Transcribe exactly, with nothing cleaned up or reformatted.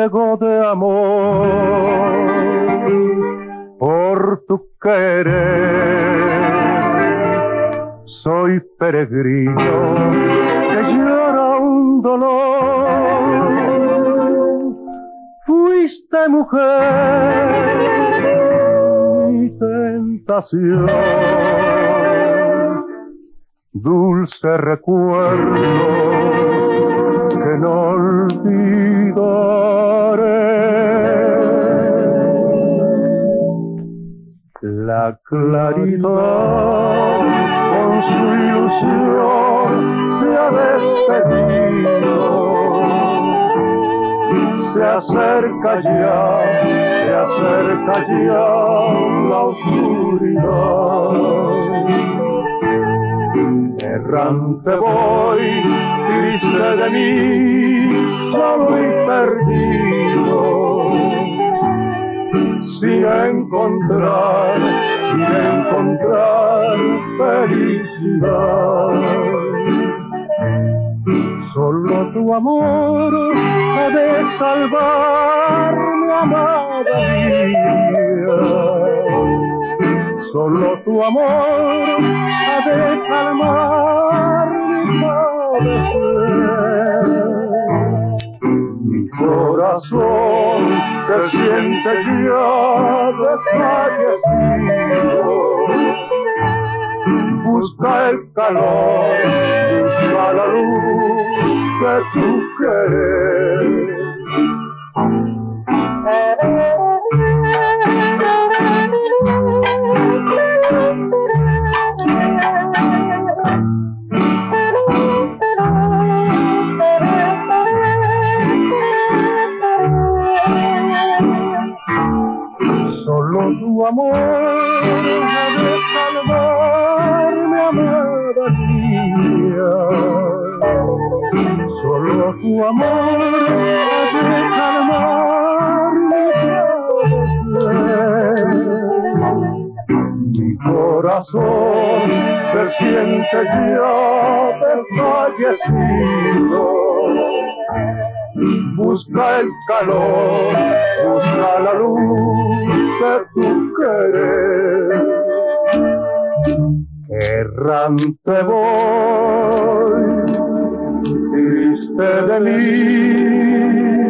ciego de amor por tu querer. Soy peregrino que llora un dolor. Fuiste mujer, mi tentación, dulce recuerdo que no olvidaré. La claridad con su ilusión se ha despedido, se acerca ya, se acerca ya la oscuridad. Errante voy, triste de mí, solo y perdido, sin encontrar, sin encontrar felicidad. Solo tu amor ha de salvarme, amada mía. Solo tu amor ha de calmar mi padecer. Mi corazón se siente ya desfallecido. Busca el calor, busca la luz de tu querer. Solo tu amor ha de salvarme, amada mía. Solo tu amor ha de calmar mi padecer. Mi corazón se siente ya desfallecido. Busca el calor, busca la luz de tu querer. Errante voy, triste de mí,